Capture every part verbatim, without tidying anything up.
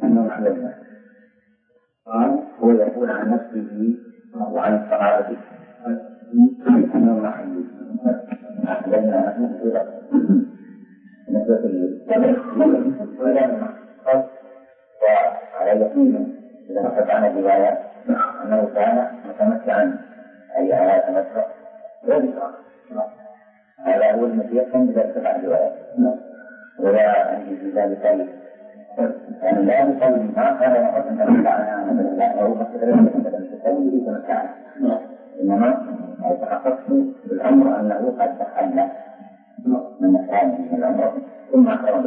أنه علمنا قال هو يقول عن نفسه وعن الصحابة أنه محل لأن نحن ولما قال وعلى يقين إذا نقص عن الروايات أنه كان متمتعا أي على تمتع وذكر هذا هو المسيح من ذلك عن الروايات ولا أنجي في ذلك يعني لا يقول ما كان نقص أن تمتعنا مثلا أو مثلا تسوي تمتعنا إنما تحققت بالأمر أنه قد تحلى من مكان من الأمر ثم أخرج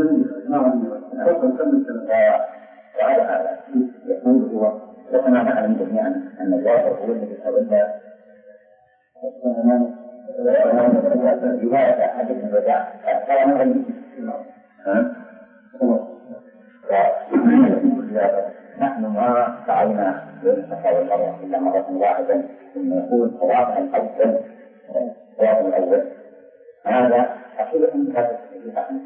وعلى هذا يقول هو وكما نعلم جميعا أن الواقع هو الذي تولى رواية حديث الوداع كان غير نحن ما سعينا بين الصفا والمروة إلا مرة واحدة ثم يقول صوابها الأول صواب الأول هذا حقيقة ثابتة في حقنا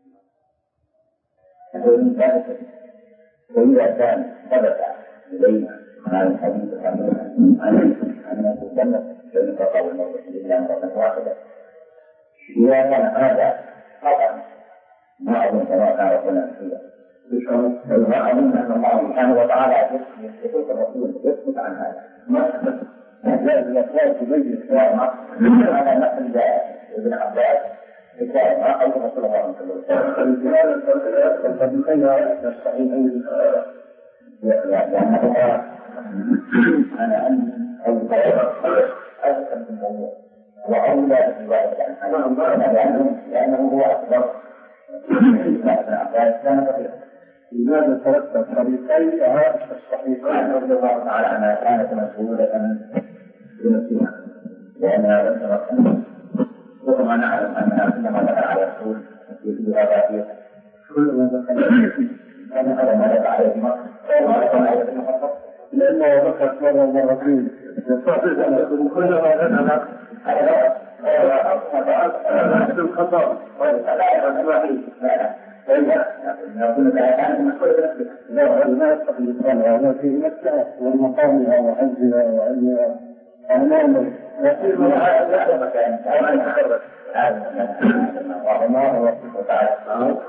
هذه ثابتة وإذا كان ثبت إلينا هذا الحديث أن تسمى بين الصفا والمروة إلا مرة واحدة إذا كان هذا خطأ ما أظن كما كان ربنا فيه ما أظن أن الله سبحانه وتعالى يسكت الرسول يسكت عن هذا لا يقول تبين على نقل ابن عباس ما قال رسول الله صلى الله عليه وسلم فبخير الصحيحين لأنه أنا أن أذكر الموضوع وأولى بالرواية عنه لأنه هو أكبر ابن عباس كان كثيرا لماذا ترتب طريقي الصحيحين رضي الله تعالى عنها كانت مسؤولة بنفسها لأنها لم تمكن وكما نعلم أنها كلما دخل على الرسول في هذا فيه كلما دخل كان هذا ما دخل عليه في مصر لأنه دخلت مرة مرتين كلما دخل على الخطأ لا ما يستطيع الصلاة في مكة والمقامها وحجها وعلمها أمامه لكن هذا مكان وما هو تعالى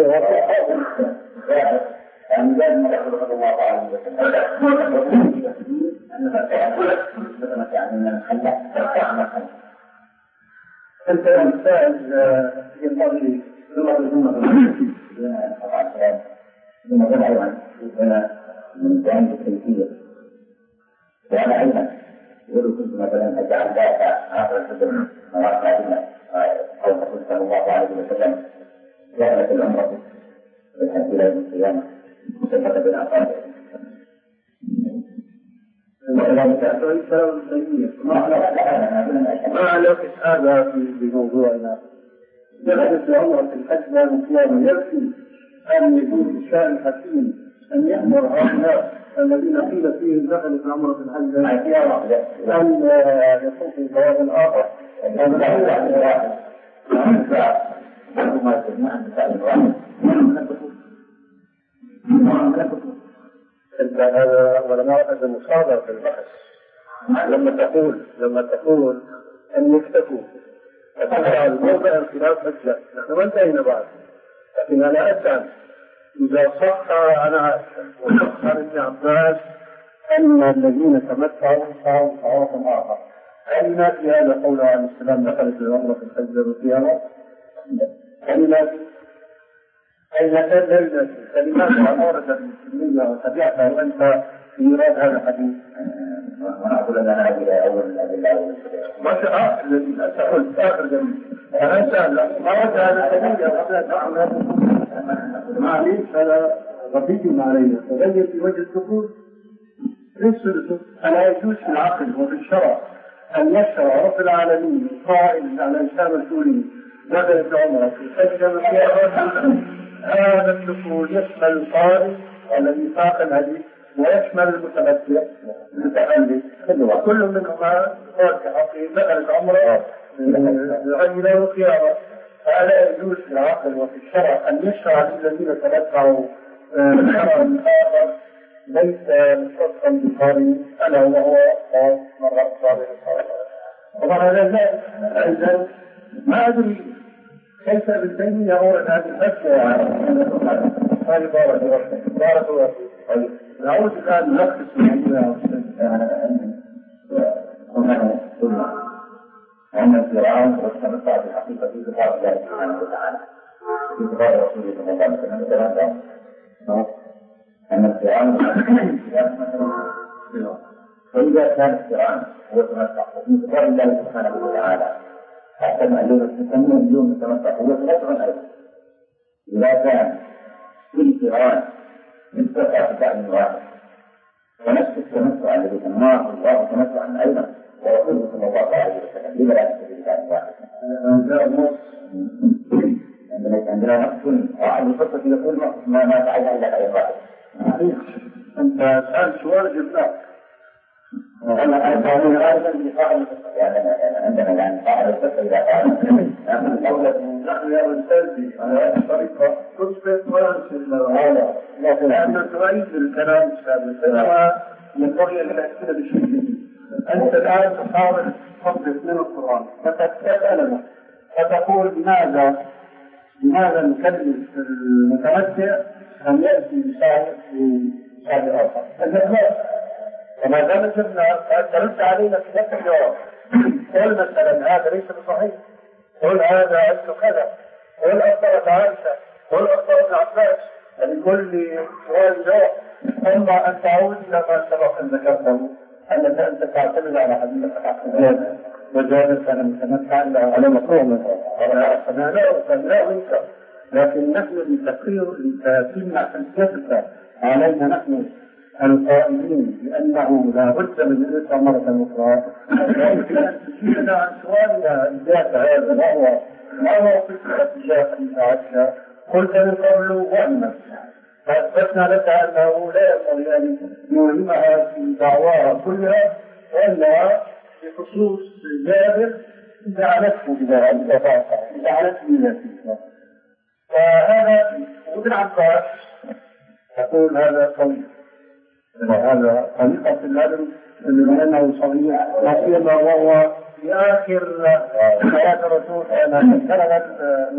أن لم يخلق الله عليه وسلم أنها كانت يعني من الخلق تعمل أنت الإنسان ينبغي لغة الأمة ثم تدعو من جانب التنفيذ وأنا أيضا يقول كنت مثلا أجعل ذات آخر الحجر مرات هذه أو الرسول صلى الله عليه وسلم جعلت العمرة بالحج إلى يوم القيامة مسبقة بالعقاب ما علاقة هذا بموضوعنا؟ جعلت العمرة في الحج لا مقيام يكفي أن يكون الشأن حكيم أن يأمر هؤلاء الذين قيل فيهم دخلوا في العمرة في الحج أن يصوفوا ثواب الآخر هذا ولما هذا مصادر في البحث لما تقول لما تقول أن يكتفوا فتقرأ الموضع الخلاف أجزاء نحن ما انتهينا بعد لكن أنا أسأل إذا صح أنا وصح عن ابن عباس أن الذين تمتعوا صاروا صعوبا آخر هل نأتي هذا قوله عليه السلام دخلت العمرة في الحج والقيامة؟ كلمات أين كان ليلة كلمات عمارة المسلمية وتبعتها وأنت في إيراد هذا الحديث وأنا أقول أن أنا إلى أول الأدلة ما شاء الذي أسأل آخر جميل أنا أسأل ما رد هذا الحديث قبل أن أعمل معليش هذا غبي علينا تغير في وجه الدخول ليس ألا يجوز في العقل وفي الشرع أن يشرع رب العالمين قائل على إسلام السوري دخلت العمرة في سجن هذا الدخول يشمل القائل الذي ساق الحديث ويشمل المتمتع المتقلد وكل منهما قال كحقيقة دخلت عمرة العجلة والخيارة فألا يجوز في العقل وفي الشرع أن يشرع للذين تمتعوا الخبر الآخر ليس مختصا بالقارئ ألا وهو مرة صادق الصلاة. طبعا هذا أيضا ما أدري كيف ابن تيمية أورد هذه الفتوى هذه بارك الله بارك الله فيك. نعود الآن نلخص الموضوع أن الفرعون واستمتع بالحقيقة في كتاب الله سبحانه وتعالى في كتاب رسوله صلى الله عليه وسلم ثلاثة أن الفرعون فإذا كان الفرعون هو تمتع في كتاب الله سبحانه وتعالى حتى اليوم تسمى اليوم التمتع هو تمتع أيضا. إذا كان كل فرعون يستطيع بتعليم واحد ونفس التمتع الذي سماه الله تمتعا أيضا ورسوله صلى الله عليه وسلم لما لا يستطيع بتعليم واحد؟ عندنا نقص واحد القصة يقول ما ما فعل إلا غير واحد. أنت سألت سؤال جبناك. أنا أنا أيضا بصاحب يعني عندنا يعني صاحب القصة إذا قال نحن يا أستاذي على هذه الطريقة تثبت ولا تثبت لأن تعيد الكلام السابق ينبغي أن نأكد بشيء جديد. أنت الآن تحاول تفضل من القرآن فتسألنا فتقول لماذا لماذا نكلم المتمتع أن يأتي بشاهد بشاهد آخر؟ الجواب وما دام جبنا ترد علينا في نفس الجواب. قل مثلا هذا ليس بصحيح، قل هذا عدل كذا، قل أخبرت عائشة، قل أخبرت عباس، لكل سؤال جواب. أما أن تعود إلى ما سبق أن ذكرته أنك أنت تعتمد على حديث الحق وجاءت أنا متمتع على مفهوم أنا لا لا منك، لكن نحن لتقرير لتتم حجتك علينا نحن القائلين بأنه لا بد من الإسلام مرة أخرى. يمكن أن تجيبنا عن سؤالنا إجابة هذا ما هو ما هو فكرة الشيخ عائشة قلت من قبل وأما فأثبتنا لك أنه لا ينبغي أن نوهمها في دعواها كلها وإلا بخصوص جابر جعلته بذلك جعلته بذلك. فهذا وابن عباس يقول هذا قوي هذا طريقة في العلم لأنه صريح لا سيما وهو في آخر حياة الرسول أنا كان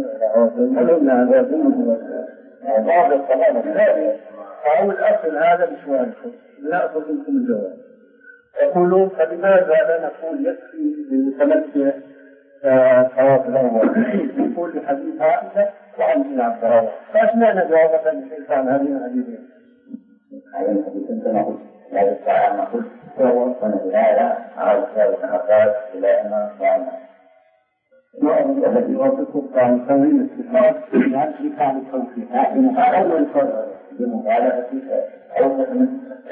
بعض الصلاة الثانية أو الأصل هذا بسؤالكم نأخذ منكم الجواب. يقولون فلماذا لا نقول يكفي للمتمتع الطواف الأول يقول لحديث عائشة وعن ابن عباس فأسمعنا جوابا للشيخ عن هذه الحديثين. هذا الحديث أنت نقول لا يستطيع أن نقول هو ونزلالا على ذلك الحقائق إلى أن نصنع الذي يوافقك عن تنظيم الصفات يعني كان التوفيق لكن هذا الفرق بمخالفة أوسط من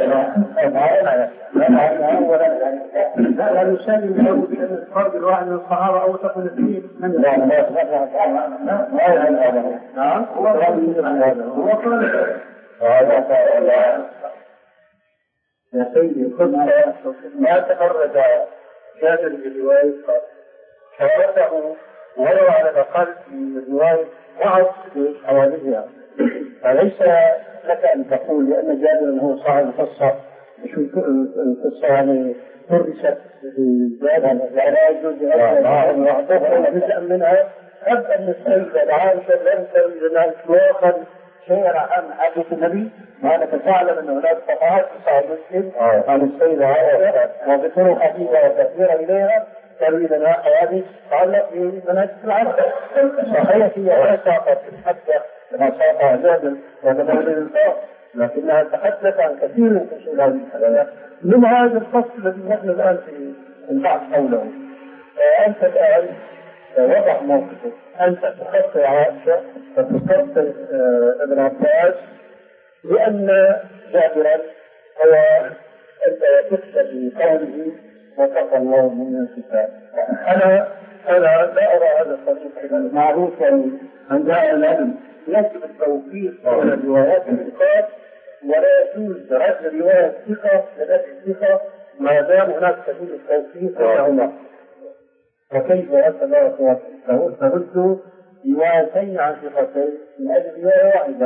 لا يسلم له بأن الفرق الواحد من الصحابة أوسط من اثنين من لا لا لا لا نعم هو هو قال هذا يا سيدي خذ ما تفرد جابر برواية شرطه ولو على الأقل في رواية بعض حواليها فليس لك أن تقول لأن جابر هو صاحب القصة شوف القصة يعني ترست في جابر لا يجوز أن يعطوها جزءا منها أب أن السيدة عائشة لم تريد أن تواصل شيئا عن حديث النبي وأنك تعلم أن هناك صفحات في صحيح مسلم عن السيدة عائشة وذكروا حديثها وتأثير إليها تروي لنا حوادث تتعلق بمناسك العرب صحيح هي ولا ساقط حتى ما ساق جابر وتبين الفاظ لكنها تحدث عن كثير من تفصيل هذه الحلالات من هذا الفصل الذي نحن الآن في البحث حوله. أنت الآن وضع موقفه أنت تخطي عائشة وتخطي ابن عباس لأن جابرا هو أنت تكتب بقوله وتقى الله من الكتاب. أنا أنا لا أرى هذا الطريق معروفا عند العلم يجب التوفيق بين الروايات الثقات ولا يجوز رد رواية الثقة لذات الثقة ما دام هناك سبيل التوفيق بينهما. وكيف أنت لا ترد روايتين عن ثقتين من أجل رواية واحدة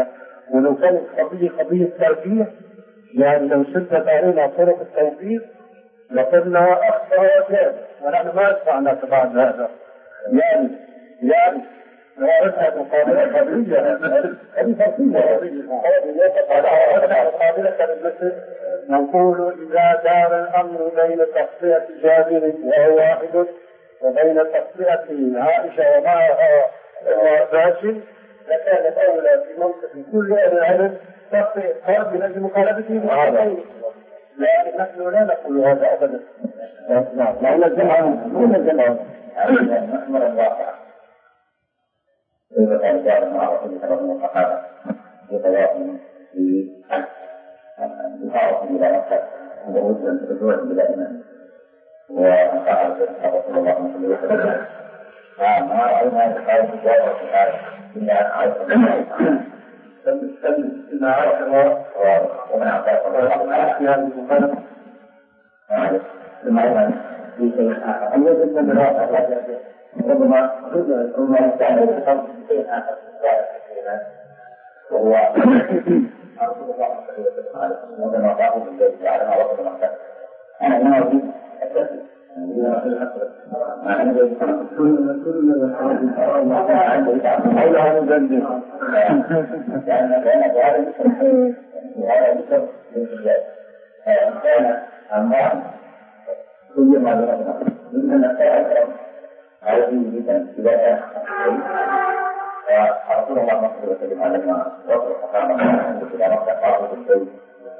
ولو كانت قضية قضية ترفيه يعني لو سدت علينا طرق التوفيق لقلنا أخطأ وجاد، ونحن ما أسمعنا بعد هذا. يعني يعني لو أردنا مقابلة قضية هذه فرقية مقابلة للمثل نقول إذا دار الأمر بين تقصية جابر وهو واحد وبين تقصية عائشة ومعها باشر لكان الأولى في منطق كل أهل العلم تقصية فرد من أجل مخالفته وعليه، لكن نحن لا نقول هذا أبدا. نعم لا نزلها نزلها محمر الواقع إذا كان جاء مع رسول الله صلى الله عليه وسلم يتواصل في الحرس إلى مكة ووجد الرجوع إلى إيمان وقال رسول الله صلى الله عليه وسلم ما رأينا هذا الحال جاء في هذا إلا أن عائشة إن عائشة ومن عباس في هذه المقالة المعنى في شيء آخر أن يجب أن نراجع ربما ربما يستعمل بخمس شيء آخر وهو أرسل الله صلى الله عليه وسلم وكما قالوا بالله تعالى ما وصل مكة. أنا ما أريد التأكيد أنا أريد كل كل حولها مجدد لأن كان ذلك وهذا بسبب الانتجاج كان أمام كل ما ذكرنا من نتعلم هذه جدا إذا كان ورسول الله صلى الله عليه وسلم لما وصل الصحابة إلى مكة قالوا بالشيء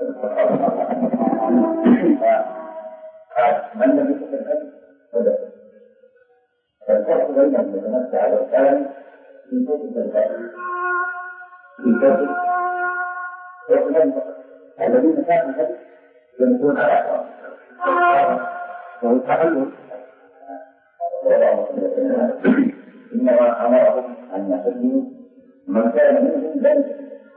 من لم يكن الحج بدأ فالفرق بين المتمتع والثاني في كتب الحج في كتب الذين كانوا الحج يمكن على أحوال وهو تعلم إنما أمرهم أن يحجوا من كان منهم ذلك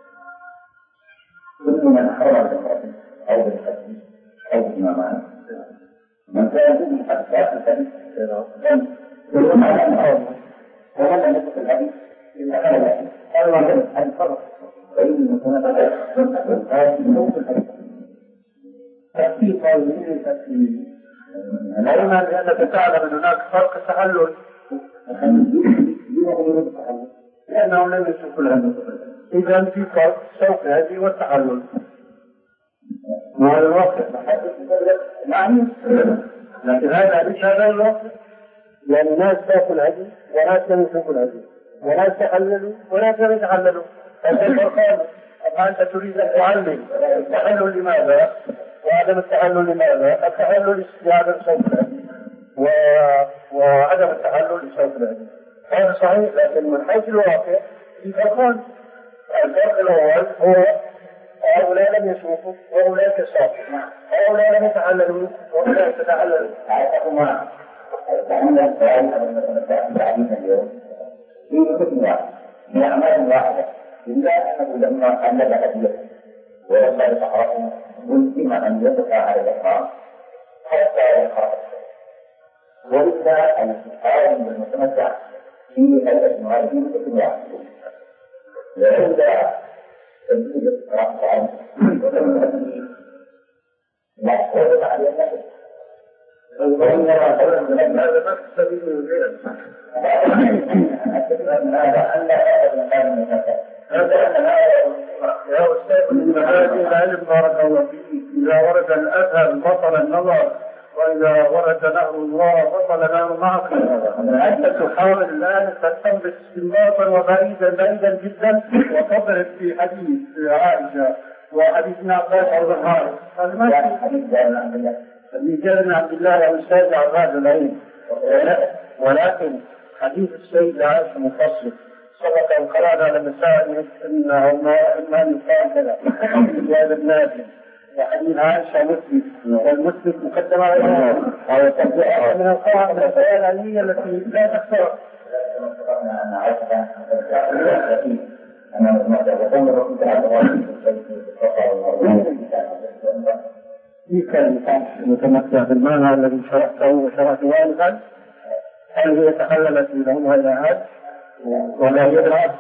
كل من حرم بالحج أو بالحج أو بالإمامان من كان منهم حجات الحج كل ما لم يحرم ومن لم يكن الحج إلا كان الحج قالوا عن الفرق بين المتنبأ والحج من الحج تأكيد قوله تأكيد العلم لأنك تعلم أن هناك فرق التحلل لأنهم لم يشوفوا الهدف. إذا في فرق سوق هذه والتحلل مع الواقع يعني لكن هذا ليس هذا الواقع، يعني ناس تأكل هذه وناس لم يشوفوا الهدف، وناس تحللوا وناس لم يتحللوا. هذا الفرقان. أما أنت تريد أن تعلم التحلل لماذا وعدم التحلل لماذا؟ التحلل لعدم صوت الهدي و... وعدم التحلل لصوت الهدي هذا صحيح، لكن من حيث الواقع في فرقان. الفرق الأول هو هؤلاء لم يشوفوا وأولئك صافوا، هؤلاء لم يتحللوا وأولئك تتحللوا. هما تعلم تعليم اليوم في كتب واحد في أعمال واحدة إلا أنه لما حلل هديه ويصل صحراء ملزم أن يبقى على الإحرام حتى يخرج، وإلا الإحرام بالمتمتع في الأجمال في كتب واحد وعند تنفيذ الإحرام وتنفيذ محفوظ على النفس وإن هذا ما تستفيد من غيره. هذا أن هذا كان متمتع يا أستاذ من هذه العلم بارك الله فيك. إذا ورد الأثر بطل النظر، وإذا ورد نهر الله بطل نهر معك. أنت تحاول الآن تستنبط استنباطا وبعيدا بعيدا جدا وتضرب في حديث عائشة وحديث ابن عباس رضي الله عنه. هذا ما حديث جابر بن عبد الله يا أستاذ عباد العلم، ولكن حديث السيدة عائشة مفصل سبق أن قرأنا على مسائل إنه ما يقال كذا هذا الناجم وحديث عائشة مثبت والمثبت مقدم على الإمام وهي تبدأ من القواعد الأساسية العلمية التي لا تخسر. أنا عائشة أنا متمر في كلمة متمتع بالمعنى الذي شرحته وشرحته آنفا، هل هي تحللت منهم إلى هذا ولا يدرى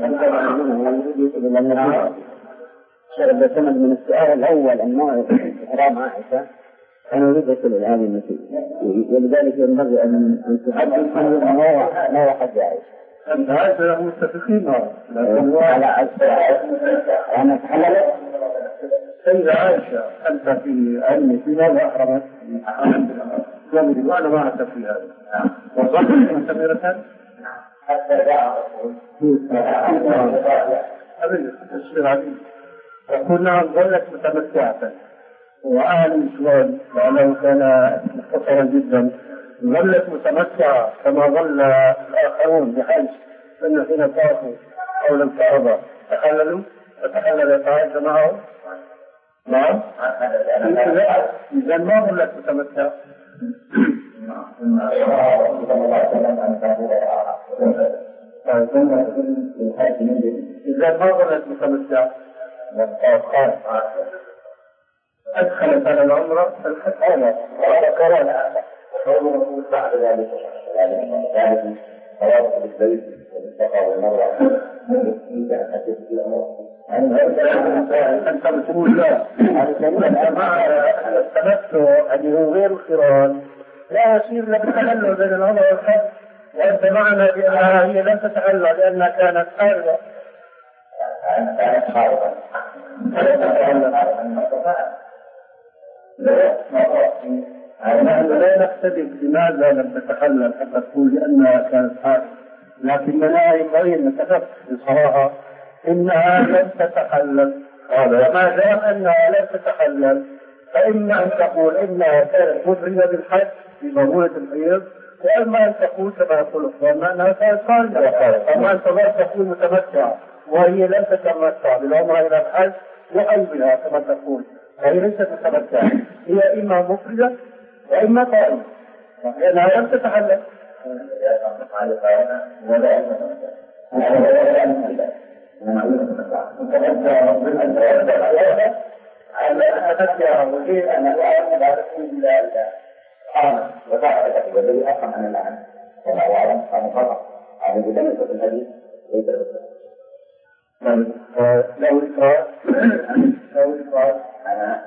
بسند من السؤال الأول النوع إحرام عائشة أنا أريد أصل إلى هذه النتيجة ولذلك ينبغي أن أن تحدث عن نوع نوع حج عائشة. أنت عائشة متفقين لكن على عائشة أنا تحللت سيدة عائشة أنت في علمي في ماذا أحرمت؟ جميل وأنا ما أعرف في هذا. وصلت مستمرة حتى جاء أبدا تصير عديد يقول نعم ظلت متمتعة وأعلم سؤال لأنه كان مختصرا جدا ظلت متمتعة كما ظل الآخرون بحيث أن حين طافوا أو لم ترضى تحللوا فتحلل يتعايش معهم نعم إذا ما ظلت متمتعة إذا ما ظلت متمتعة أدخلت على العمرة الحج هذا وعلى كرامة قوله بعد ذلك ذلك روابط بالبيت والصفا والمروة أنت بتقول لا التمتع اللي هو غير القران لا يصير لك تحلل بين العمرة والحج وأنت معنا بأنها هي لم تتحلل لأنها كانت حارة كانت حارة نحن لا نقتدي لماذا لم تتحلل حتى تقول لأنها كانت حارة لكننا ينبغي أن نتفق بصراحة إنها لم تتحلل وما دام أنها لم تتحلل فإما أن تقول إنها كانت مفردة بالحج في ضرورة الحيض وإما أن تقول كما يقول الإخوان أنها كانت خارجة أما أن تقول متمتعة وهي لم تتمتع بالعمرة إلى الحج وقلبها كما تقول فهي ليست متمتعة هي إما مفردة وإما طائفة لأنها لم تتحلل لو إقرار لو إقرار أنا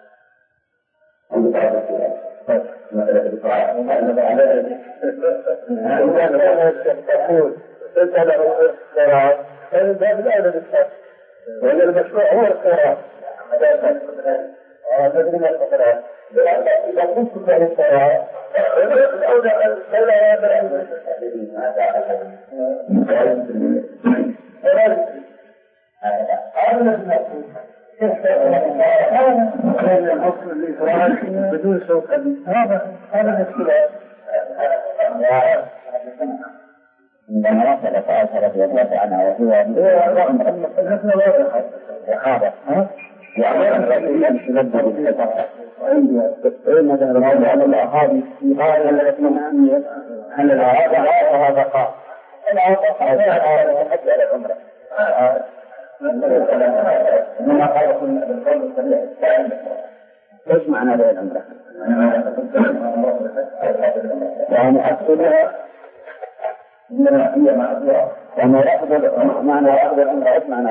تقول أنت له اختراع هذا الأولى للشخص وهذا المشروع هو اختراع هذا من الاختراع إذا كنت له اختراع الأولى الأولى هذا هذا الحكم الإفراد بدون سوق هذا هذا الاختلاف عندما وصلت عائشة رضي الله عنها وهو نحن واضحة هذا يعني الرسول يشبه بالفترة إن ذهب الموضوع على الأحاديث في غاية الإطمئنان أن العادة هذا قال العادة هذا الحج على العمرة إنما قال كنا بالقول الصريح إيش معنى هذه العمرة؟ يعني أقصدها هي معذورة وما يأخذ معنى يأخذ العمرة إيش معنى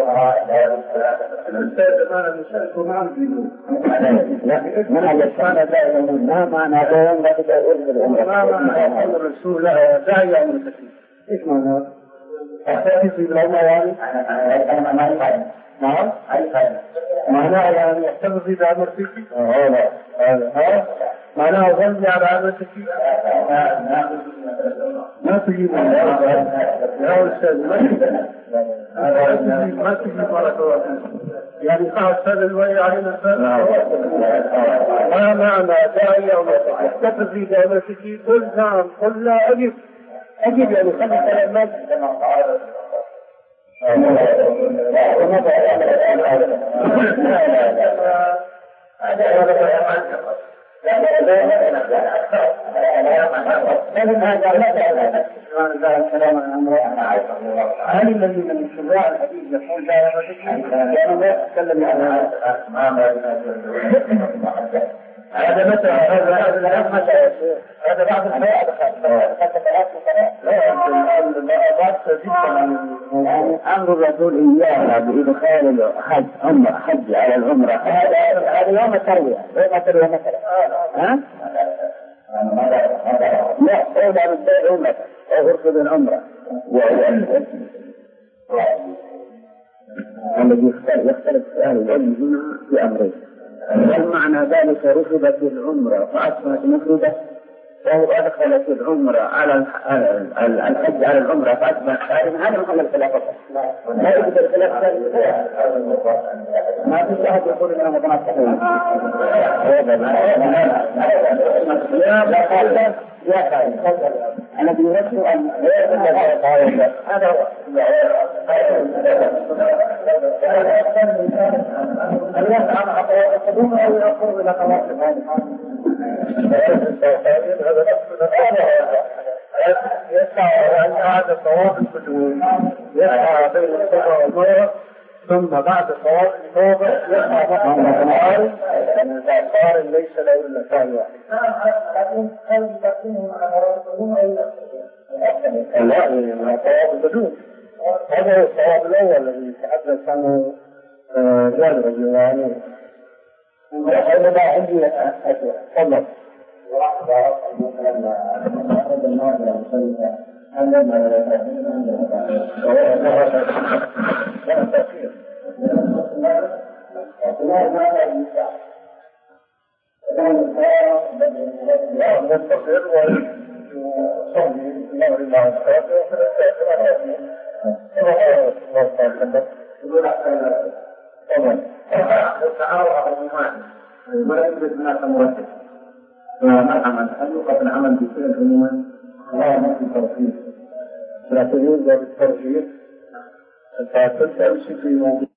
الأستاذ أنا نشأت معه لا من هذا الشأن لا يقول ما معنى هذا العمرة ما معنى يقول الرسول لها داعي عمرتك إيش معنى أحتفظ بالعمرة يعني أنا ما يفعل نعم معناها يعني يحتفظ بعمرتك هذا ها معناها ظلي على عمرتك ما تجيب يا أستاذ ما تجيب ما تجيب بارك الله يعني قاعد هذا الوعي علينا ما معنى داعي أو يحتفظ بعمرتك قل نعم قل لا أجب أجب يعني خلي كلام هل الذي من شراع الحديث يقول لا يتكلم عن هذا مثلا هذا هذا مثلا هذا بعض الحياة يعني أمر الرسول إياها بإدخال الحج عمرة حج على العمرة هذا هذا يوم التروية يوم التروية مثلا ها؟ لا أولى من سائر عمرة أو أرفض العمرة الذي يختلف يختلف أهل العلم هنا في أمرين. هل معنى ذلك رفضت العمرة فأصبحت مفردة وهو أدخلت العمرة على الحج على العمرة فأصبحت حارما؟ هذا محل الخلاف. لا يوجد الخلاف ما في أحد يقول إنه متنصحين. يا خالد يا خالد الذي يرسل أن هذا هو أن يسعى مع طوال القدوم أو يقرب إلى طواف هذه هذا يسعى أن هذا طواف القدوم يسعى بين الصفا والمروة ثم بعد طواف التوبة يسعى مع القارئ القارئ ليس له إلا سعي واحد. لا من طواف القدوم هذا هو الطواف الأول الذي يتحدث عنه جابر رضي الله عنه. هذا ما عندي تفضل. نستقر ونصلي المغرب مع الصلاة وفي الساعة طبعا التعارض على الإيمان ولا يوجد هناك مرتب فمرحبا هل يوقف العمل بفعل عموما؟ لا ما في توفيق لكن يوجد الترجيح فكنت أمشي في موضوع